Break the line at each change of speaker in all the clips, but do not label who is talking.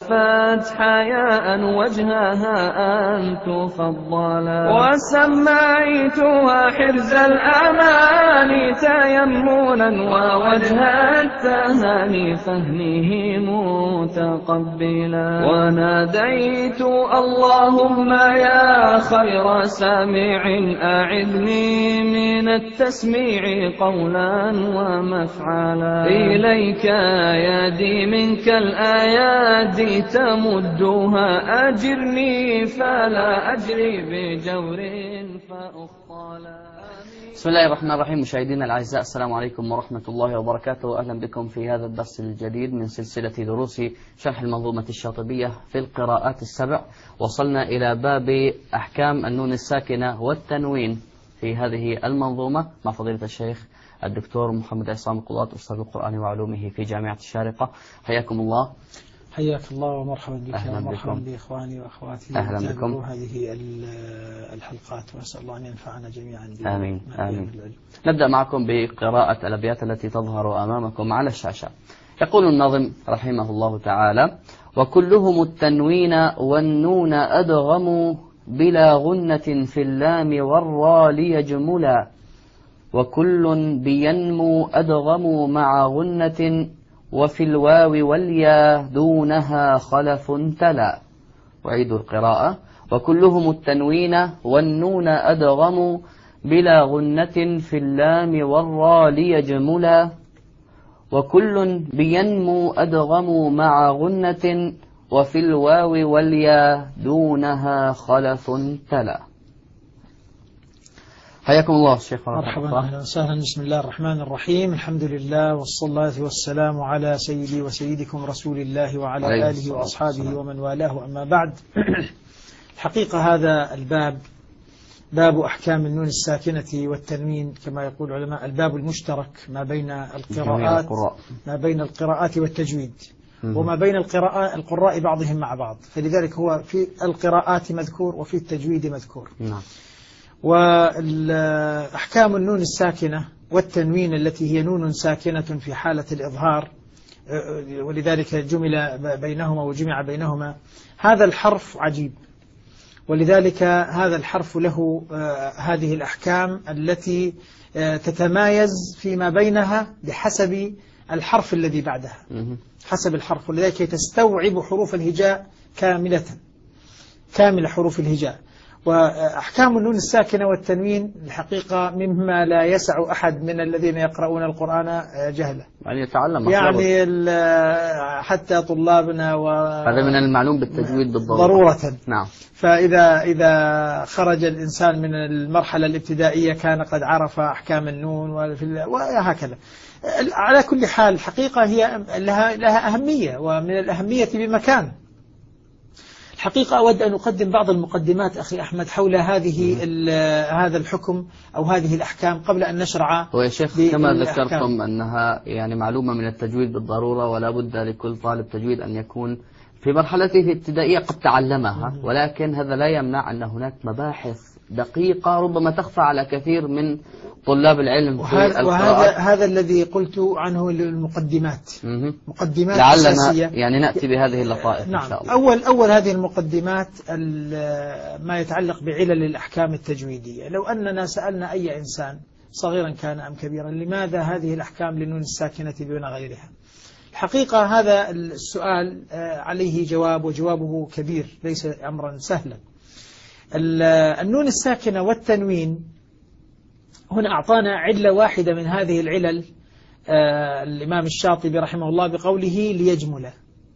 فات حياء وجهها أن تفضلا، وسميتها حرز الأمان تيمنا ووجه التهاني فهمه متقبلا، وناديت اللهم يا خير سامع أعذني من التسميع قولا ومفعلا، إليك يدي منك الآيات تمدها أجرني فلا أجري بجور فأخطلا.
بسم الله الرحمن الرحيم. مشاهدينا الأعزاء، السلام عليكم ورحمة الله وبركاته. أهلا بكم في هذا الدرس الجديد من سلسلة دروس شرح المنظومة الشاطبية في القراءات السبع. وصلنا إلى باب أحكام النون الساكنة والتنوين في هذه المنظومة مع فضيلة الشيخ الدكتور محمد عصام القضاة، أستاذ القرآن وعلومه في جامعة الشارقة. حياكم الله.
حياك الله ومرحبا بك ومرحبا بإخواني وأخواتي.
أهلا بكم.
هذه الحلقات وأسأل الله أن ينفعنا جميعا.
آمين آمين. نبدأ معكم بقراءة الأبيات التي تظهر أمامكم على الشاشة. يقول الناظم رحمه الله تعالى: وكلهم التنوين والنون أدغم بلا غنة في اللام والراء ليجملا، وكل بينمو أدغم مع غنة وفي الواو والياء دونها خلف تلا. وعيد القراءة: وكلهم التنوين والنون أدغم بلا غنة في اللام والراء ليجملا، وكل بينمو أدغم مع غنة وفي الواو والياء دونها خلف تلا. حياكم الله شيخ.
مرحبا أهلا وسهلا. بسم الله الرحمن الرحيم. الحمد لله والصلاة والسلام على سيدي وسيدكم رسول الله وعلى آله وأصحابه ومن والاه، أما بعد. الحقيقة هذا الباب باب أحكام النون الساكنة والتنوين، كما يقول العلماء الباب المشترك ما بين القراءات والتجويد، وما بين القراء بعضهم مع بعض، فلذلك هو في القراءات مذكور وفي التجويد مذكور. وأحكام النون الساكنة والتنوين التي هي نون ساكنة في حالة الإظهار، ولذلك جمل بينهما وجمع بينهما. هذا الحرف عجيب، ولذلك هذا الحرف له هذه الأحكام التي تتمايز فيما بينها بحسب الحرف الذي بعدها، حسب الحرف، ولذلك تستوعب حروف الهجاء كامل حروف الهجاء. وأحكام النون الساكنة والتنوين الحقيقة مما لا يسع أحد من الذين يقرؤون القرآن جهله،
يعني يتعلم
يعني حتى طلابنا،
هذا من المعلوم بالتجويد
ضرورة.
نعم.
فإذا خرج الإنسان من المرحلة الابتدائية كان قد عرف أحكام النون وهكذا. على كل حال الحقيقة هي لها أهمية، ومن الأهمية بمكان. الحقيقة أود أن أقدم بعض المقدمات أخي أحمد حول هذا الحكم أو هذه الأحكام قبل أن نشرع.
ويا شيخ كما ذكرتم أنها يعني معلومة من التجويد بالضرورة، ولا بد لكل طالب تجويد أن يكون في مرحلته الابتدائية قد تعلمها، ولكن هذا لا يمنع أن هناك مباحث دقيقة ربما تخفى على كثير من طلاب العلم في القراءات.
وهذا الذي قلت عنه المقدمات، مقدمات
لعلنا
أساسية،
يعني نأتي بهذه اللطائف.
نعم.
إن شاء الله.
أول هذه المقدمات ما يتعلق بعلل الأحكام التجويدية. لو أننا سألنا أي إنسان صغيرا كان أم كبيرا لماذا هذه الأحكام للنون الساكنة دون غيرها، الحقيقة هذا السؤال عليه جواب، وجوابه كبير ليس أمرا سهلا. النون الساكنة والتنوين هنا أعطانا علة واحدة من هذه العلل الإمام الشاطبي رحمه الله بقوله ليجمل.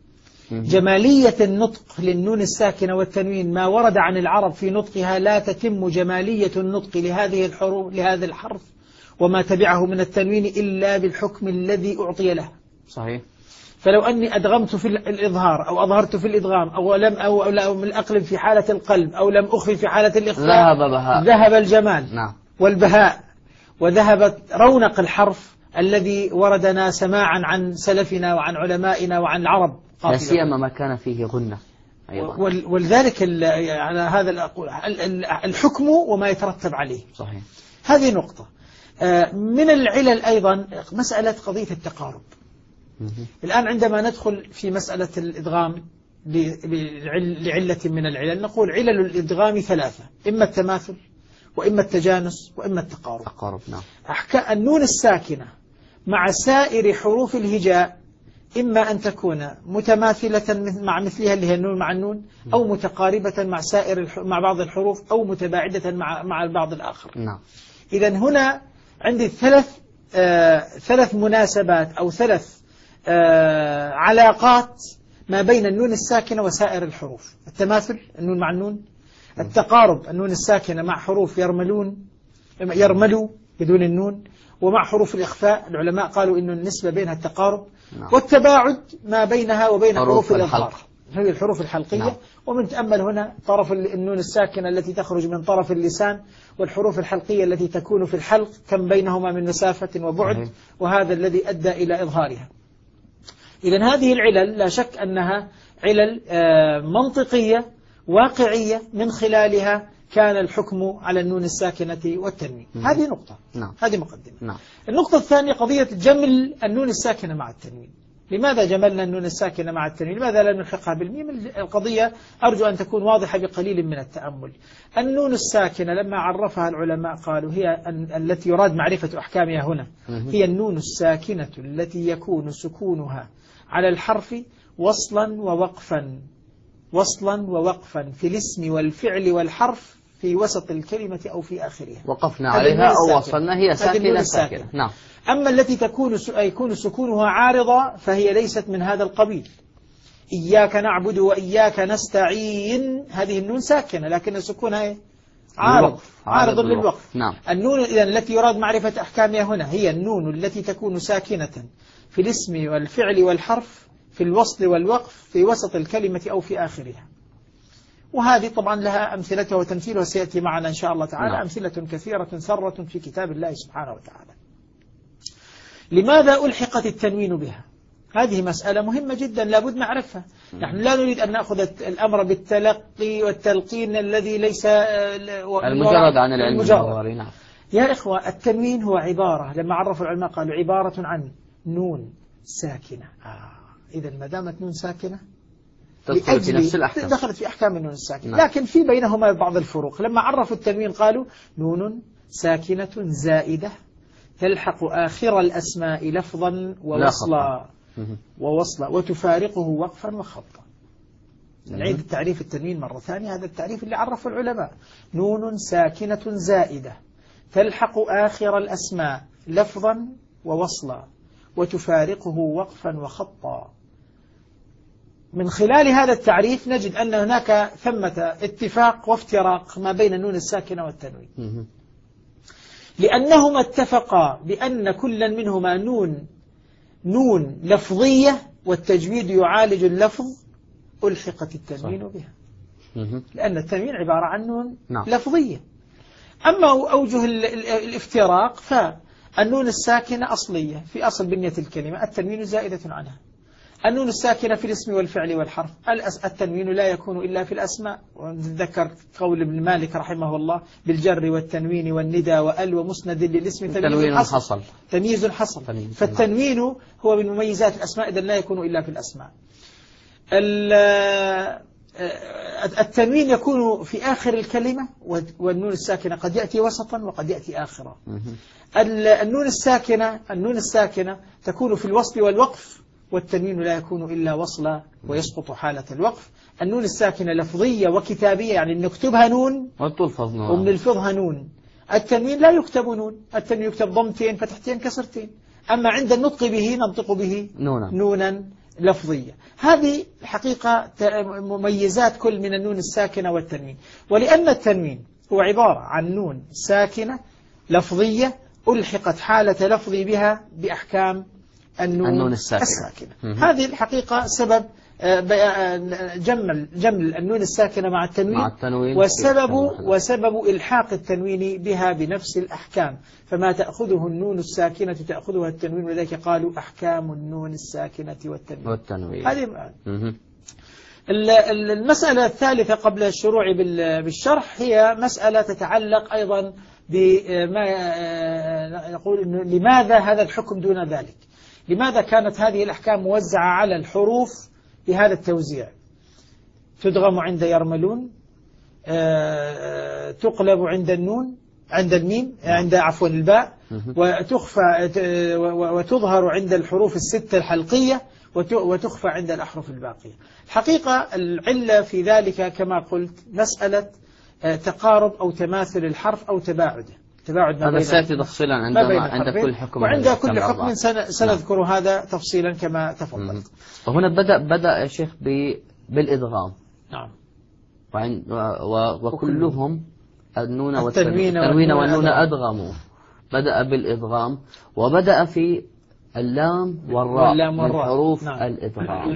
جمالية النطق للنون الساكنة والتنوين ما ورد عن العرب في نطقها لا تتم جمالية النطق لهذه الحروف لهذا الحرف وما تبعه من التنوين إلا بالحكم الذي أعطي له.
صحيح.
فلو أني أدغمت في الإظهار أو أظهرت في الإدغام أو لم أقلب في حالة القلب أو لم أخفي في حالة الإخفاء ذهب الجمال.
نعم.
والبهاء، وذهبت رونق الحرف الذي وردنا سماعا عن سلفنا وعن علمائنا وعن العرب،
لا سيما ما كان فيه غنة أيضا.
ولذلك على هذا الحكم وما يترتب عليه.
صحيح.
هذه نقطة. من العلل أيضا مسألة قضية التقارب. الآن عندما ندخل في مسألة الإدغام لعلة من العلل، نقول علل الإدغام ثلاثة: إما التماثل، وإما التجانس، وإما التقارب.
نعم.
النون الساكنة مع سائر حروف الهجاء إما أن تكون متماثلة مع مثلها اللي هي النون مع النون، أو متقاربة مع بعض الحروف، أو متباعدة مع البعض الآخر.
نعم.
إذا هنا عندي ثلاث مناسبات أو ثلاث علاقات ما بين النون الساكنة وسائر الحروف: التماثل النون مع النون، التقارب النون الساكنة مع حروف يرملوا بدون النون، ومع حروف الإخفاء العلماء قالوا إن النسبة بينها التقارب.
نعم.
والتباعد ما بينها وبين حروف الإظهار، هذه الحروف الحلقية.
نعم.
ومن تأمل هنا طرف النون الساكنة التي تخرج من طرف اللسان، والحروف الحلقية التي تكون في الحلق كم بينهما من مسافة وبعد، وهذا الذي أدى إلى إظهارها. إذن هذه العلل لا شك أنها علل منطقية واقعية، من خلالها كان الحكم على النون الساكنة والتنوين. هذه نقطة.
نعم.
هذه مقدمة.
نعم.
النقطة الثانية قضية جمل النون الساكنة مع التنوين. لماذا جملنا النون الساكنة مع التنوين؟ لماذا لا نلحقها بالميم؟ القضية أرجو أن تكون واضحة بقليل من التأمل. النون الساكنة لما عرفها العلماء قالوا هي التي يراد معرفة أحكامها هنا، هي النون الساكنة التي يكون سكونها على الحرف وصلا ووقفا في الاسم والفعل والحرف في وسط الكلمة أو في آخرها.
وقفنا عليها أو وصلنا هي ساكنة. نعم.
أما التي يكون سكونها عارضة فهي ليست من هذا القبيل. إياك نعبد وإياك نستعين، هذه النون ساكنة لكن سكونها عارض للوقف.
نعم.
النون إذن التي يراد معرفة أحكامها هنا هي النون التي تكون ساكنة في الاسم والفعل والحرف في الوصل والوقف في وسط الكلمة أو في آخرها. وهذه طبعا لها أمثلتها وتمثيلها سيأتي معنا إن شاء الله تعالى. نعم. أمثلة كثيرة سرة في كتاب الله سبحانه وتعالى. لماذا ألحقت التنوين بها؟ هذه مسألة مهمة جدا لابد نعرفها. نحن لا نريد أن نأخذ الأمر بالتلقي والتلقين الذي ليس
المجرد عن العلم النظري. نعم.
يا إخوة، التنوين هو عبارة، لما عرف العلماء قالوا عبارة عن نون ساكنة. إذا ما دامت نون ساكنة
تدخل في نفس الأحكام،
دخلت في أحكام النون الساكنة. نعم. لكن في بينهما بعض الفروق. لما عرفوا التنوين قالوا ونون ساكنة زائدة تلحق آخر الأسماء لفظا ووصلا وتفارقه وقفا وخطا. نعيد التعريف التنوين مرة ثانية، هذا التعريف اللي عرفه العلماء: نون ساكنة زائدة تلحق آخر الأسماء لفظا ووصلا وتفارقه وقفا وخطا. من خلال هذا التعريف نجد أن هناك ثمة اتفاق وافتراق ما بين النون الساكنة والتنوين، لأنهما اتفقا بأن كل منهما نون لفظية والتجويد يعالج اللفظ، ألحقت التنوين بها، لأن التنوين عبارة عن نون لفظية. أما أوجه الافتراق فالنون الساكنة أصلية في أصل بنية الكلمة، التنوين زائدة عنها. النون الساكنة في الاسم والفعل والحرف، التنوين لا يكون إلا في الأسماء. ونذكر قول ابن مالك رحمه الله: بالجر والتنوين والندى وأل ومسند للاسم تمييز حصل. فالتنوين هو من مميزات الأسماء، إذن لا يكون إلا في الأسماء. التنوين يكون في آخر الكلمة، والنون الساكنة قد يأتي وسطا وقد يأتي آخرا. النون الساكنة تكون في الوصل والوقف، والتنوين لا يكون إلا وصلا ويسقط حالة الوقف. النون الساكنة لفظية وكتابية، يعني نكتبها نون وبنلفظها نون. التنوين لا يكتب نون، التنوين يكتب ضمتين فتحتين كسرتين، أما عند النطق به ننطق به نونا لفظية. هذه الحقيقة مميزات كل من النون الساكنة والتنوين. ولأن التنوين هو عبارة عن نون ساكنة لفظية ألحقت حالة لفظي بها بأحكام النون الساكنة. هذه الحقيقة سبب جمل النون الساكنة مع التنوين وسبب إلحاق التنوين بها بنفس الأحكام. فما تأخذه النون الساكنة تأخذها التنوين، ولذلك قالوا أحكام النون الساكنة والتنوين. هذه المسألة الثالثة قبل الشروع بالشرح هي مسألة تتعلق أيضا بما نقول لماذا هذا الحكم دون ذلك؟ لماذا كانت هذه الأحكام موزعة على الحروف بهذا التوزيع؟ تدغم عند يرملون، تقلب عند النون، عند الميم، عند عفوا الباء، وتخفى وتظهر عند الحروف الستة الحلقية، وتخفى عند الأحرف الباقية. الحقيقة العلة في ذلك كما قلت مسألة تقارب أو تماثل الحرف أو تباعده.
هذا سيأتي تفصيلا عند كل حكم،
وعند كل حكم سنذكر هذا تفصيلا كما تفضلت.
وهنا بدأ يا شيخ بالإدغام.
نعم.
وكلهم النون والتنوين والنون أدغموا. بدأ بالإدغام، وبدأ في اللام والراء من حروف الإدغام.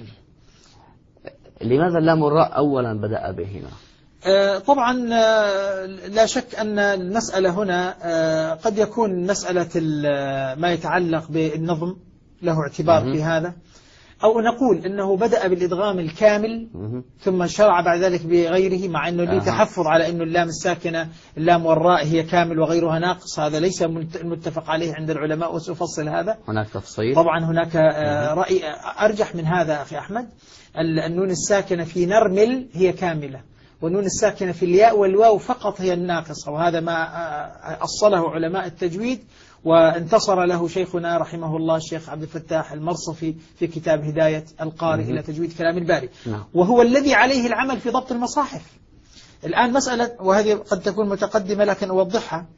لماذا اللام والراء أولا بدأ بهما؟
طبعا لا شك أن المسألة هنا قد يكون مسألة ما يتعلق بالنظم له اعتبار في هذا، أو نقول أنه بدأ بالإدغام الكامل ثم شرع بعد ذلك بغيره، مع أنه لي تحفظ على أن اللام الساكنة اللام والراء هي كامل وغيرها ناقص. هذا ليس المتفق عليه عند العلماء، وسأفصل هذا.
هناك تفصيل
طبعا، هناك رأي أرجح من هذا أخي أحمد. النون الساكنة في نرمل هي كاملة، والنون الساكنة في الياء والواو فقط هي الناقصة، وهذا ما أصله علماء التجويد، وانتصر له شيخنا رحمه الله الشيخ عبد الفتاح المرصفي في كتاب هداية القارئ إلى تجويد كلام الباري، وهو الذي عليه العمل في ضبط المصاحف. الآن مسألة، وهذه قد تكون متقدمة لكن أوضحها.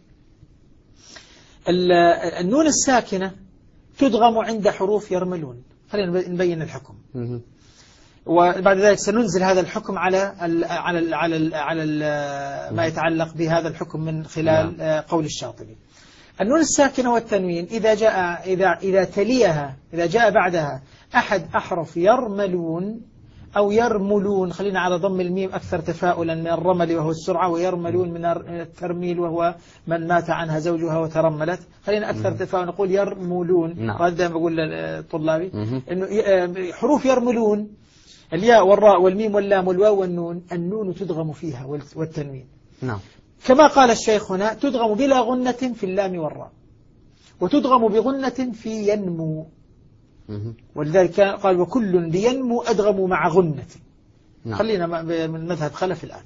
النون الساكنة تدغم عند حروف يرملون. خلينا نبين الحكم، وبعد ذلك سننزل هذا الحكم على ما يتعلق بهذا الحكم من خلال قول الشاطبي. النون الساكنة والتنوين إذا تليها، إذا جاء بعدها أحد أحرف يرملون أو يرملون، خلينا على ضم الميم أكثر تفاؤلا من الرمل وهو السرعة، ويرملون من الترميل وهو من مات عنها زوجها وترملت. خلينا أكثر تفاؤلا نقول يرملون. وهذا بقول لطلابي إنه حروف يرملون الياء والراء والميم واللام والواو والنون، النون تدغم فيها والتنوين.
نعم.
كما قال الشيخ هنا تدغم بلا غنة في اللام والراء، وتدغم بغنة في ينمو. ولذلك قال وكل بينمو أدغم مع غنة.
نعم.
خلينا من مذهب خلف الآن.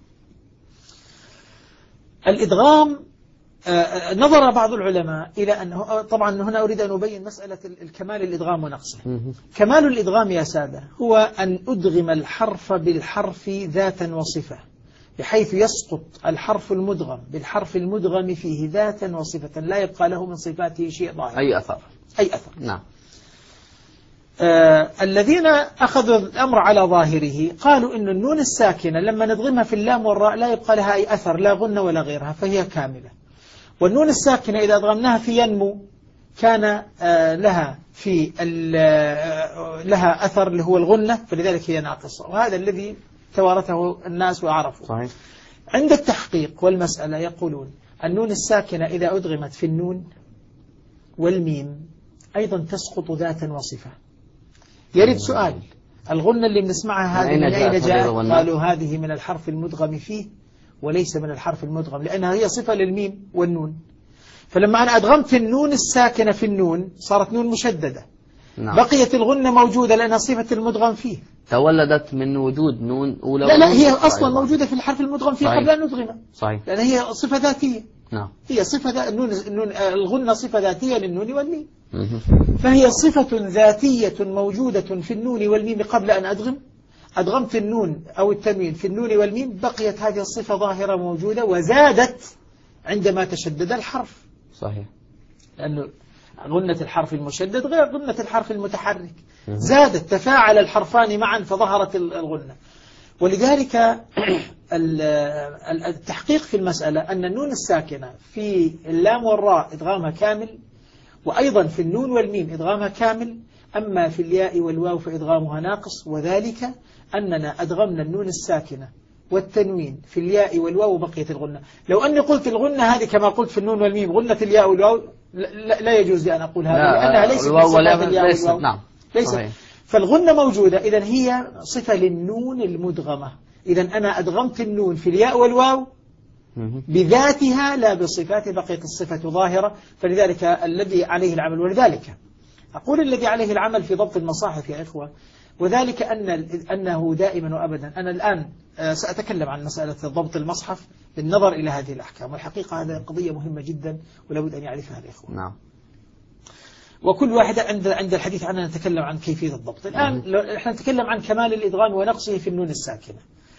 الإدغام نظر بعض العلماء إلى أنه، طبعا هنا أريد أن أبين مسألة الكمال الإدغام ونقصه. كمال الإدغام يا سادة هو أن أدغم الحرف بالحرف ذاتا وصفة، بحيث يسقط الحرف المدغم بالحرف المدغم فيه ذاتا وصفة، لا يبقى له من صفاته شيء ظاهر،
أي أثر.
نعم. الذين أخذوا الأمر على ظاهره قالوا إن النون الساكنة لما ندغمها في اللام والراء لا يبقى لها أي أثر، لا غنة ولا غيرها، فهي كاملة. والنون الساكنة إذا أدغمناها في ينمو كان لها أثر اللي هو الغنة، فلذلك هي ناقصة، وهذا الذي توارثه الناس وعرفوا.
صحيح.
عند التحقيق والمسألة يقولون النون الساكنة إذا أدغمت في النون والميم أيضا تسقط ذاتا وصفة. يريد سؤال، الغنة اللي بنسمعها هذه من أين جاءت؟ قالوا هذه من الحرف المدغم فيه وليس من الحرف المدغم، لأنها هي صفة للميم والنون. فلما أنا أدغمت النون الساكنة في النون صارت نون مشددة.
نعم.
بقيت الغنة موجودة لأنها صفة المدغم فيه،
تولدت من وجود نون أولى.
لا هي أصلا موجودة في الحرف المدغم فيه قبل أن ندغمها.
صحيح.
لأن هي صفة ذاتية.
نعم.
هي صفة الغنة صفة ذاتية للنون والميم. فهي صفة ذاتية موجودة في النون والميم قبل أن أدغمت النون أو التنوين في النون والميم، بقيت هذه الصفة ظاهرة موجودة وزادت عندما تشدد الحرف.
صحيح.
لأنه غنة الحرف المشدد غير غنة الحرف المتحرك، زادت، تفاعل الحرفان معا فظهرت الغنة. ولذلك التحقيق في المسألة أن النون الساكنة في اللام والراء إدغامها كامل، وأيضا في النون والميم إدغامها كامل، أما في الياء والواو فإدغامها ناقص، وذلك أننا أدغمنا النون الساكنة والتنوين في الياء والواو بقيت الغنة. لو أني قلت الغنة هذه كما قلت في النون والميم غنة الياء والواو لا يجوز لي أن أقول هذا، لأنها ليست من صفات الياء والواو.
نعم.
ليست. فالغنة موجودة، إذن هي صفة للنون المدغمة. إذن أنا أدغمت النون في الياء والواو بذاتها لا بصفات، بقيت الصفة ظاهرة، فلذلك الذي عليه العمل. ولذلك أقول الذي عليه العمل في ضبط المصاحف يا إخوة وذلك أنه دائما وأبدا. أنا الآن سأتكلم عن مسألة ضبط المصحف بالنظر إلى هذه الأحكام، والحقيقة هذه قضية مهمة جدا ولابد أن يعرفها الإخوة.
نعم.
وكل واحدة عند الحديث عنها نتكلم عن كيفية الضبط. الآن نحن نتكلم عن كمال الإدغام ونقصه في النون الساكنة.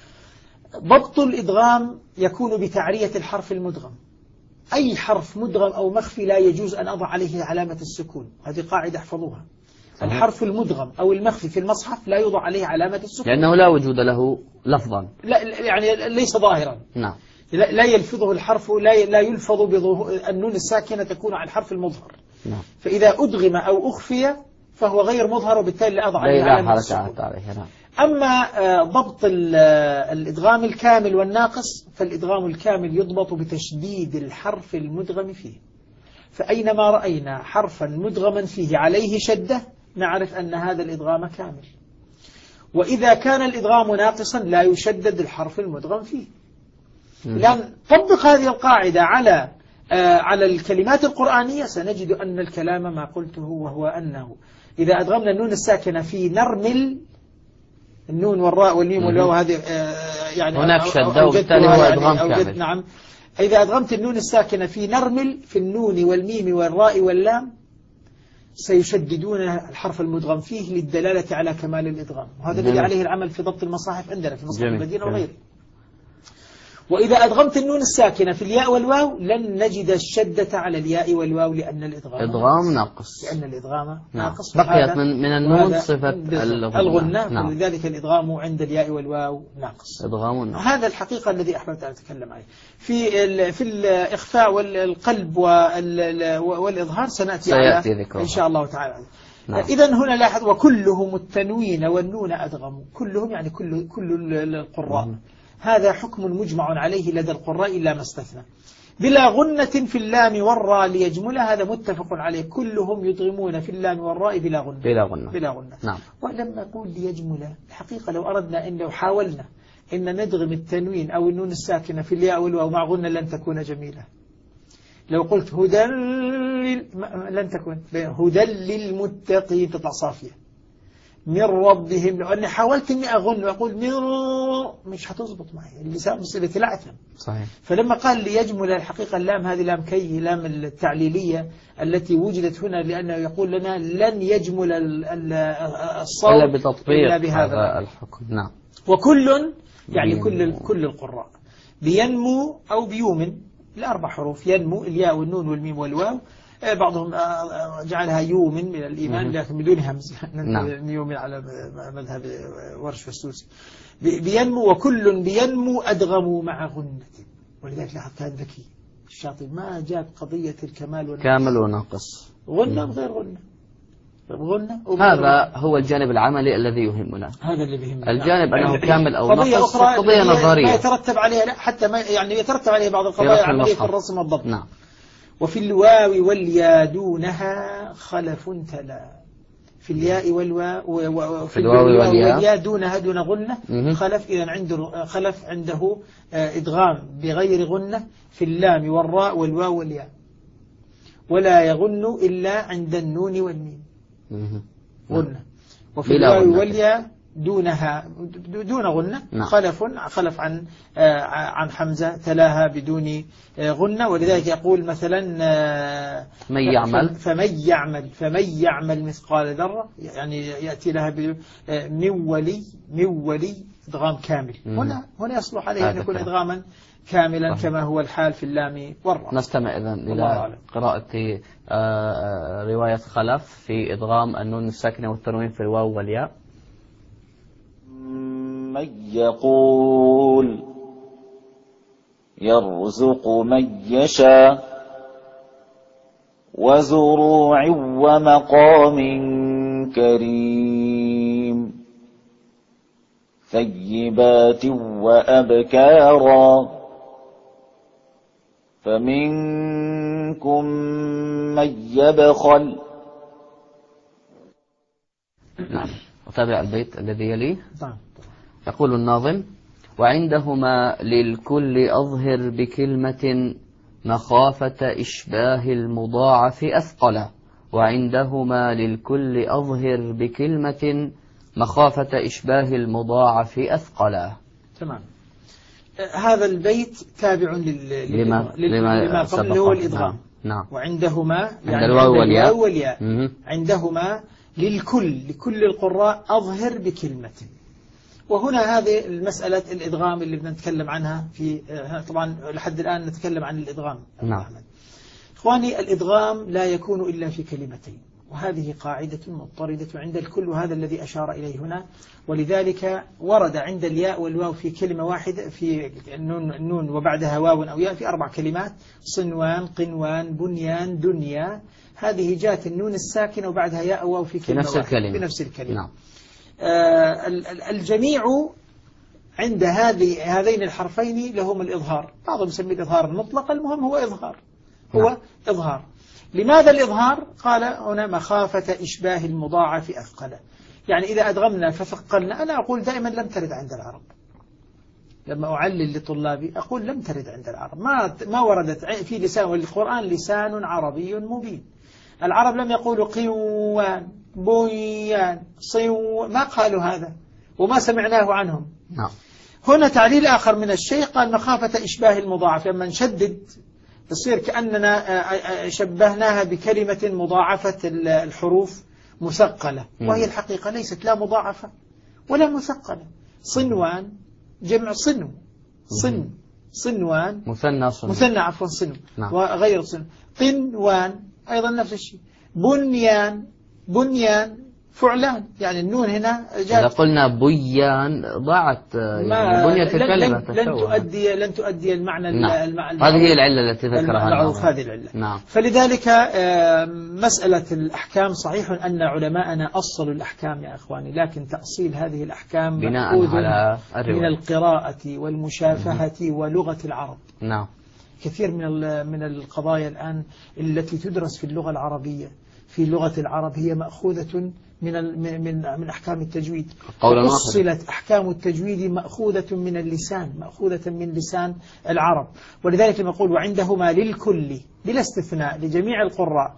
ضبط الإدغام يكون بتعرية الحرف المدغم. أي حرف مدغم أو مخفي لا يجوز أن أضع عليه علامة السكون، هذه قاعدة احفظوها. الحرف المدغم أو المخفي في المصحف لا يوضع عليه علامة السكون
لأنه لا وجود له لفظا،
لا يعني ليس ظاهرا.
نعم.
لا يلفظه الحرف، لا يلفظ النون الساكنة تكون على الحرف المظهر.
نعم.
فإذا أدغم أو أخفي فهو غير مظهر وبالتالي لا أضع عليه علامة السكون.
نعم.
أما ضبط الإدغام الكامل والناقص، فالإدغام الكامل يضبط بتشديد الحرف المدغم فيه. فأينما رأينا حرفا مدغما فيه عليه شدة نعرف أن هذا الإدغام كامل. وإذا كان الإدغام ناقصا لا يشدد الحرف المدغم فيه. لأن طبق هذه القاعدة على الكلمات القرآنية سنجد أن الكلام ما قلته، وهو أنه إذا أدغمنا النون الساكنة في نرمل، النون والراء والميم والواو هذه يعني
هناك شدة وبالتالي هو إدغام كامل.
نعم. إذا أدغمت النون الساكنة في نرمل في النون والميم والراء واللام سيشددون الحرف المدغم فيه للدلالة على كمال الإدغام، وهذا الذي عليه العمل في ضبط المصاحف عندنا في مصحف المدينة وغيره. وإذا أدغمت النون الساكنة في الياء والواو لن نجد الشدة على الياء والواو لأن الإدغام ناقص. ناقص.
بقيت من النون صفة
الغنة. نعم. ولذلك الإدغام عند الياء والواو ناقص. هذا الحقيقة الذي أحببت أن أتكلم عليه. في الإخفاء والقلب والإظهار سنأتي على إن شاء الله تعالى. إذن هنا لاحظ وكلهم التنوين والنون أدغموا. كلهم يعني كل القراء. هذا حكم مجمع عليه لدى القراء إلا ما استثنى. بلا غنة في اللام والراء ليجملها، هذا متفق عليه. كلهم يدغمون في اللام والراء بلا غنة.
نعم.
ولما نقول ليجمل، الحقيقة لو أردنا لو حاولنا أن ندغم التنوين أو النون الساكنة في الياء والواو مع غنة لن تكون جميلة. لو قلت هدى لن تكون هدى للمتقين تطلع صافية من ربهم. لو أني حاولت أني أغن وأقول مش هتظبط معي، اللسان مصير يتلعثم.
صحيح.
فلما قال ليجمل، الحقيقة اللام هذه لام كي، لام التعليلية التي وجدت هنا لأنه يقول لنا لن يجمل الصوت
إلا بتطبيق هذا الحكم. نعم.
وكل يعني كل القراء بينمو أو بيومن، الأربع حروف ينمو، الياء والنون والميم والواو. بعضهم جعلها يومن من الإيمان لكن بدون همز. يومن على مذهب ورش فسوسي. بينمو، وكل بينمو أدغموا مع غنة. ولذلك لاحظ كان ذكي الشاطبي ما جاب قضية الكمال
كامل وناقص،
غنة وغير غنة.
هذا هو الجانب العملي الذي يهمنا.
هذا اللي بيهمنا.
الجانب أنه كامل أو
ناقص
قضية نظرية
ما يترتب عليها، لا حتى ما يعني يترتب عليها بعض القضايا عملية في الرسم والضبط.
نعم.
وفي الواو والياء دونها خلف تلا. في الياء والواو في الواو والياء دونها دون غنة خلف. إذا خلف عنده إدغام بغير غنة في اللام والراء والواو والياء، ولا يغن إلا عند النون والميم غنة. وفي الواو والياء دونها دون غنة.
نعم.
خلف عن حمزة تلاها بدون غنة. ولذلك يقول مثلا فمن يعمل مثقال ذرة، يعني يأتي لها من ولي إدغام كامل. هنا يصلح عليه أن يكون إدغاما كاملا كما هو الحال في اللام والراء.
نستمع إذن إلى قراءة رواية خلف في إدغام النون الساكنة والتنوين في الواو والياء.
من يقول يرزق من يشاء وزروع ومقام كريم ثيبات وأبكارا فمنكم من يبخل.
نعم. وتابع البيت الذي يليه. يقول الناظم: وعندهما للكل أظهر بكلمة مخافة إشباه المضاعف أثقلا. وعندهما للكل أظهر بكلمة مخافة إشباه المضاعف أثقلا.
تمام. هذا البيت تابع لما قبل اللي هو الإدغام.
نعم.
وعندهما يعني
عند الواو
والياء عندهما لكل القراء أظهر بكلمة. وهنا هذه المسألة الإدغام اللي بنتكلم عنها في طبعا لحد الآن نتكلم عن الإدغام.
نعم.
إخواني الإدغام لا يكون إلا في كلمتين، وهذه قاعدة مضطردة عند الكل، وهذا الذي أشار إليه هنا. ولذلك ورد عند الياء والواو في كلمة واحدة، في النون وبعدها واو أو ياء في 4 كلمات: صنوان، قنوان، بنيان، دنيا. هذه جاءت النون الساكنة وبعدها ياء أو واو في كلمة واحدة بنفس الكلمة. نعم. الجميع عند هذين الحرفين لهم الإظهار، بعضهم يسميه الإظهار المطلق، المهم هو إظهار، هو إظهار. لماذا الإظهار؟ قال هنا مخافة إشباه المضاعف أثقل. يعني إذا أدغمنا فثقلنا، أنا أقول دائما لم ترد عند العرب. لما أعلل لطلابي أقول لم ترد عند العرب، ما وردت في لسان، والقرآن لسان عربي مبين. العرب لم يقولوا قوان، بنيان، ما قالوا هذا وما سمعناه عنهم.
نعم.
هنا تعليل آخر من الشيء، قال مخافة إشباه المضاعف. لما نشدد يصير كأننا شبهناها بكلمة مضاعفة الحروف مثقلة، وهي الحقيقة ليست لا مضاعفة ولا مثقلة. صنوان جمع صنو، صنوان مثنى عفوا صنو. نعم. وغير صنو. قنوان أيضا نفس الشيء. بنيان فعلان، يعني النون هنا
إذا قلنا بيان ضاعت يعني بنية الكلمة
لن تؤدي المعنى.
نعم. هذه هي العلة التي ذكرها
هذه العلة.
نعم.
فلذلك مسألة الأحكام صحيح أن علماءنا أصلوا الأحكام يا أخواني، لكن تأصيل هذه الأحكام
بناء على
من القراءة والمشافهة ولغة العرب.
نعم.
كثير من القضايا الآن التي تدرس في اللغة العربية في لغة العرب هي مأخوذة من أحكام التجويد. وأصلت أحكام التجويد مأخوذة من اللسان، مأخوذة من لسان العرب. ولذلك نقول وعندهما للكل بلا استثناء لجميع القراء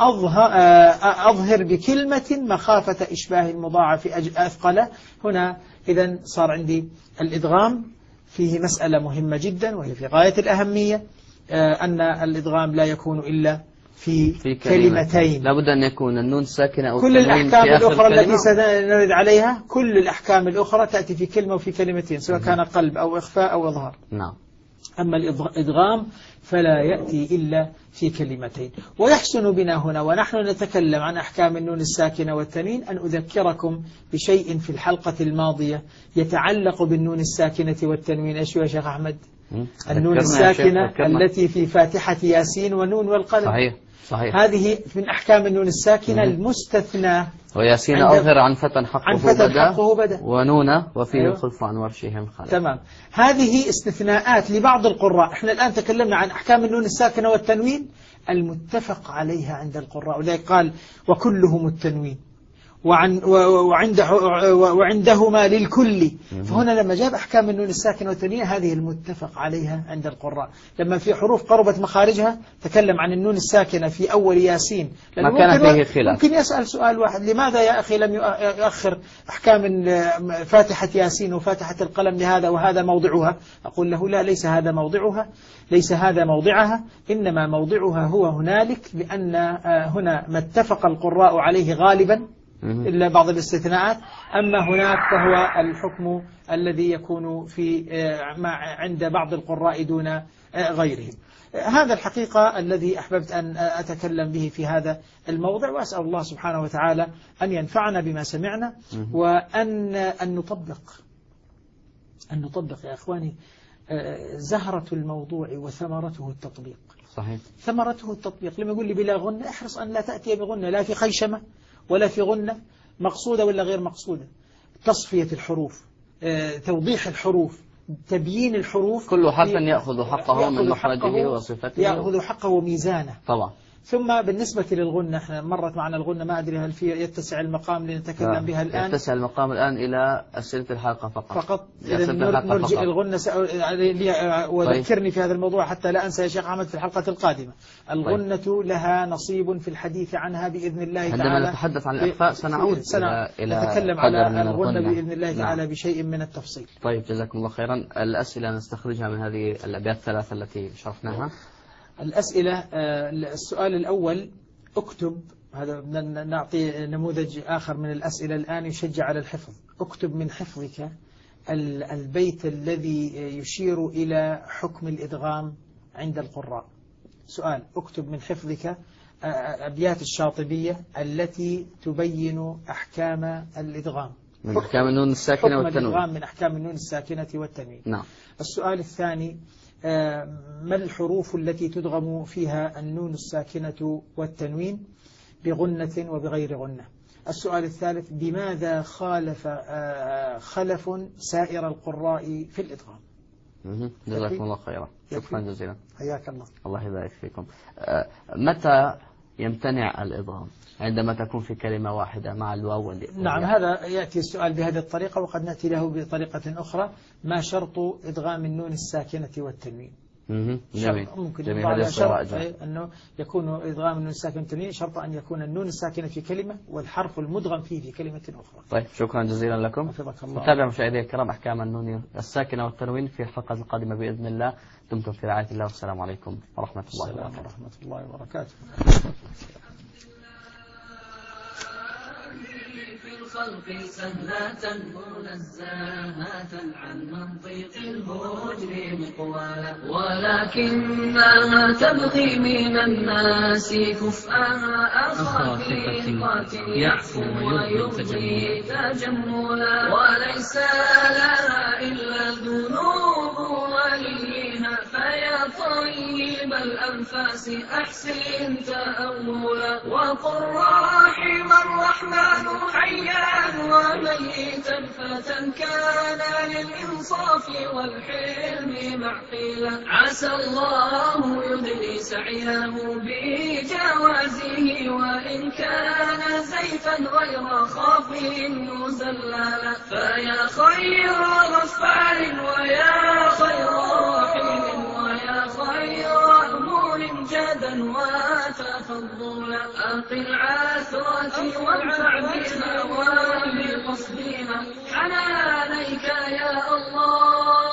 أظهر بكلمة مخافة إشباه المضاعف أثقل. هنا إذن صار عندي الإدغام فيه مسألة مهمة جدا، وهي في غاية الأهمية، أن الإدغام لا يكون إلا في كلمتين.
لابد أن يكون النون ساكنة أو
كل الأحكام الأخرى التي سنرد عليها، كل الأحكام الأخرى تأتي في كلمة وفي كلمتين، سواء كان قلب أو إخفاء أو إظهار.
نعم.
أما الإدغام فلا يأتي إلا في كلمتين. ويحسن بنا هنا ونحن نتكلم عن أحكام النون الساكنة والتنوين أن أذكركم بشيء في الحلقة الماضية يتعلق بالنون الساكنة والتنوين. إيش يا شيخ أحمد؟ النون الساكنة التي في فاتحة ياسين ونون والقلم.
صحيح.
هذه من أحكام النون الساكنة المستثنى.
وياسين أظهر عن فتى حقه بدأ
ونون
وفيه الخلف عن ورشه الخلف.
تمام. هذه استثناءات لبعض القراء. احنا الآن تكلمنا عن أحكام النون الساكنة والتنوين المتفق عليها عند القراء، ولذلك قال وكلهم التنوين وعندهما للكل. فهنا لما جاب أحكام النون الساكنة والتنوين هذه المتفق عليها عند القراء. لما في حروف قربت مخارجها تكلم عن النون الساكنة في أول ياسين،
ما كان فيه خلاف.
ممكن يسأل سؤال واحد: لماذا يا أخي لم يؤخر أحكام فاتحة ياسين وفاتحة القلم لهذا وهذا موضعها؟ أقول له لا، ليس هذا موضعها، ليس هذا موضعها، إنما موضعها هو هنالك، لأن هنا ما اتفق القراء عليه غالبا إلا بعض الاستثناءات. أما هناك فهو الحكم الذي يكون في عند بعض القراء دون غيرهم. هذا الحقيقة الذي أحببت أن أتكلم به في هذا الموضع، وأسأل الله سبحانه وتعالى أن ينفعنا بما سمعنا، وأن نطبق يا أخواني. زهرة الموضوع وثمرته التطبيق.
صحيح.
ثمرته التطبيق. لما يقول لي بلا غنة، احرص أن لا تأتي بغنة، لا في خيشمة ولا في غنة، مقصودة ولا غير مقصودة. تصفية الحروف، توضيح الحروف، تبيين الحروف.
كل حرف يأخذ حقه من مخرجه وصفته،
يأخذ حقه وميزانه.
طبعا.
ثم بالنسبة للغنة، احنا مرت معنا الغنة، ما أدري هل في يتسع المقام لنتكلم بها الآن؟
يتسع المقام الآن إلى أسئلة الحلقة فقط.
إذا نرجع الغنة وذكرني في هذا الموضوع حتى لا أنسى يا شيخ أحمد في الحلقة القادمة. الغنة لها نصيب في الحديث عنها بإذن الله تعالى.
عندما نتحدث عن الإخفاء سنعود إلى
نتكلم على الغنة بإذن الله تعالى بشيء من التفصيل.
طيب جزاكم الله خيرا. الأسئلة نستخرجها من هذه الأبيات الثلاثة التي شرحناها.
الأسئلة، السؤال الأول اكتب، هذا نعطي نموذج آخر من الأسئلة الآن يشجع على الحفظ. اكتب من حفظك البيت الذي يشير إلى حكم الإدغام عند القراء. سؤال: اكتب من حفظك أبيات الشاطبية التي تبين أحكام الإدغام،
من أحكام النون الساكنة والتنوين.
الإدغام من أحكام النون الساكنة والتنوين.
نعم.
السؤال الثاني: ما الحروف التي تدغم فيها النون الساكنة والتنوين بغنة وبغير غنة؟ السؤال الثالث: بماذا خالف خلف سائر القراء في الإدغام؟
جزاكم الله خيرا. شكرا جزيلا.
حياك الله.
الله يبارك فيكم. متى يمتنع الإدغام؟ عندما تكون في كلمة واحدة مع الواو والياء.
نعم، هذا يأتي السؤال بهذه الطريقة، وقد نأتي له بطريقة أخرى. ما شرط إدغام النون الساكنة والتنوين؟
جميل.
ممكن
جميل. هذا
شرط أنه يكون إدغام النون الساكنة والتنوين شرط أن يكون النون الساكنة في كلمة والحرف المدغم فيه في كلمة أخرى.
طيب شكرا جزيلا لكم. نتابع مشاهدينا الكرام أحكام النون الساكنة والتنوين في الحلقة القادمة بإذن الله. دمتم في رعاية الله، والسلام عليكم ورحمة الله وبركاته.
الخلق سهلة منزهة عن منطق المجرم قوالا، ولكنها تبغي من الناس كفءها أخافقة يعفو ويبغي تجملا، وليس لها إلا الذنوب وليها، فيا طيب الأنفاس أحسن تأولا، وقل رحم الرحمن حيا وميتا فتى كان للإنصاف والحلم معقيلا، عسى الله يدني سعيه بجوازه، وإن كان زيفا غير خافي مزلالا، فيا خير غفار ويا خير رحيم ويا خير أمور جدا وتفضلا، أقل عثرة والعبد وبقصدها حنانيك يا الله.